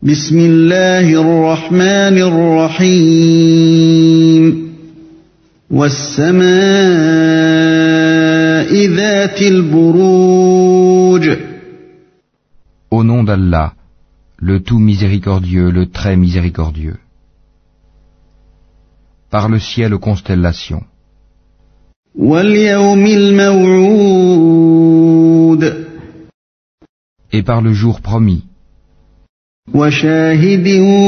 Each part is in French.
بسم الله الرحمن الرحيم والسماء ذات البروج Au nom d'Allah, le tout miséricordieux, le très miséricordieux. Par le ciel aux constellations. واليوم الموعود Et par le jour promis. وشاهد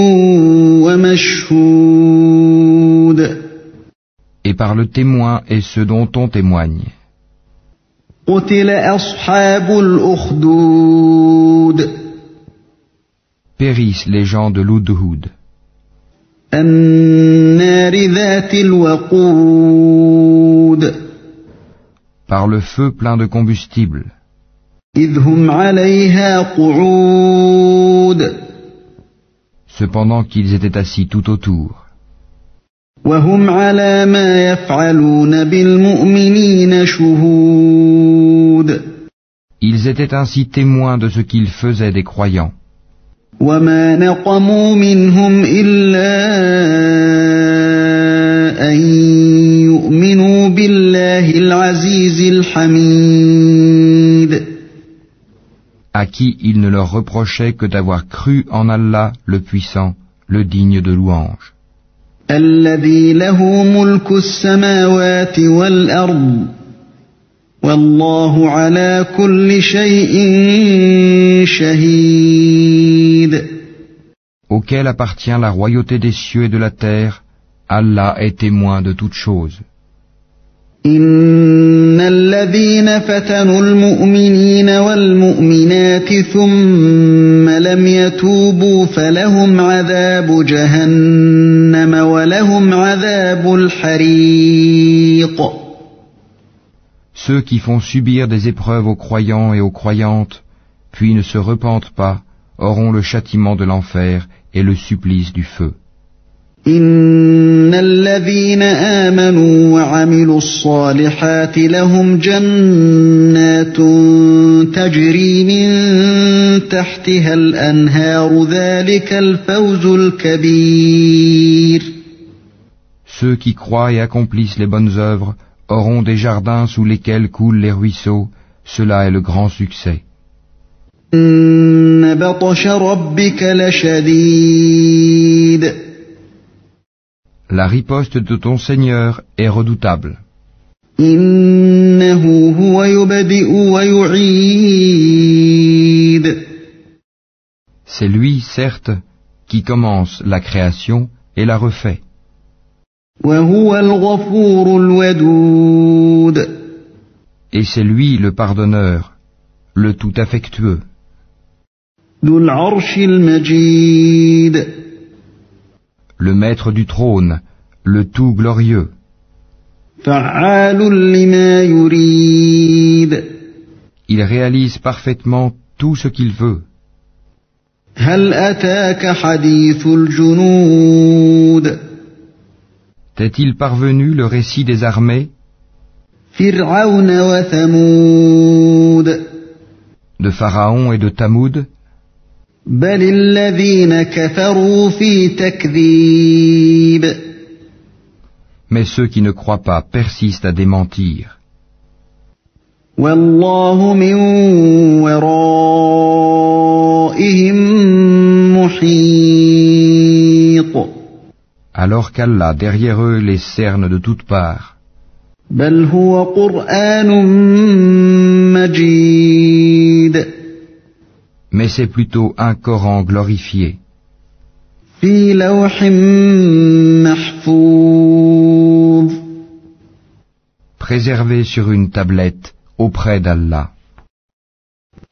ومشهود Et par le témoin et ceux dont on témoigne. قتل أصحاب الأخدود Périssent les gens de l'Hudhud. النار ذات الوقود Par le feu plein de combustible. إذ هم عليها قعود Cependant qu'ils étaient assis tout autour. وهم على ما يفعلون بالمؤمنين شهود Ils étaient ainsi témoins de ce qu'ils faisaient des croyants. وما نقموا منهم إلا أن يؤمنوا بالله العزيز الحميد À qui il ne leur reprochait que d'avoir cru en Allah, le puissant, le digne de louange. الذي له ملك السماوات والأرض والله على كل شيء شهيد Auquel appartient la royauté des cieux et de la terre, Allah est témoin de toutes choses. إن الذين فتنوا المؤمنين والمؤمنات ثم لم يتوبوا فلهم عذاب جهنم ولهم عذاب الحريق Ceux qui font subir des épreuves aux croyants et aux croyantes, puis ne se repentent pas, auront le châtiment de l'enfer et le supplice du feu. إن الذين آمنوا وعملوا الصالحات لهم جنات تجري من تحتها الأنهار ذلك الفوز الكبير Ceux qui croient et accomplissent les bonnes œuvres auront des jardins sous lesquels coulent les ruisseaux, cela est le grand succès. إن بطش ربك لشديد La riposte de ton Seigneur est redoutable. إنه هو يبدئ ويعيد C'est lui, certes, qui commence la création et la refait. وهو الغفور الودود Et c'est lui le pardonneur, le tout affectueux, ذو العرش المجيد le maître du trône, le tout glorieux, فعال لما يريد il réalise parfaitement tout ce qu'il veut. هل أتاك حديث الجنود T'est-il parvenu le récit des armées فرعون وثمود de Pharaon et de Tamoud? بل الذين كفروا في تكذيب Mais ceux qui ne croient pas persistent à démentir. والله من ورائهم محيط Alors qu'Allah derrière eux les cerne de toutes parts. بل هو قرآن مجيد Mais c'est plutôt un Coran glorifié, في لوح محفوظ préservé sur une tablette auprès d'Allah.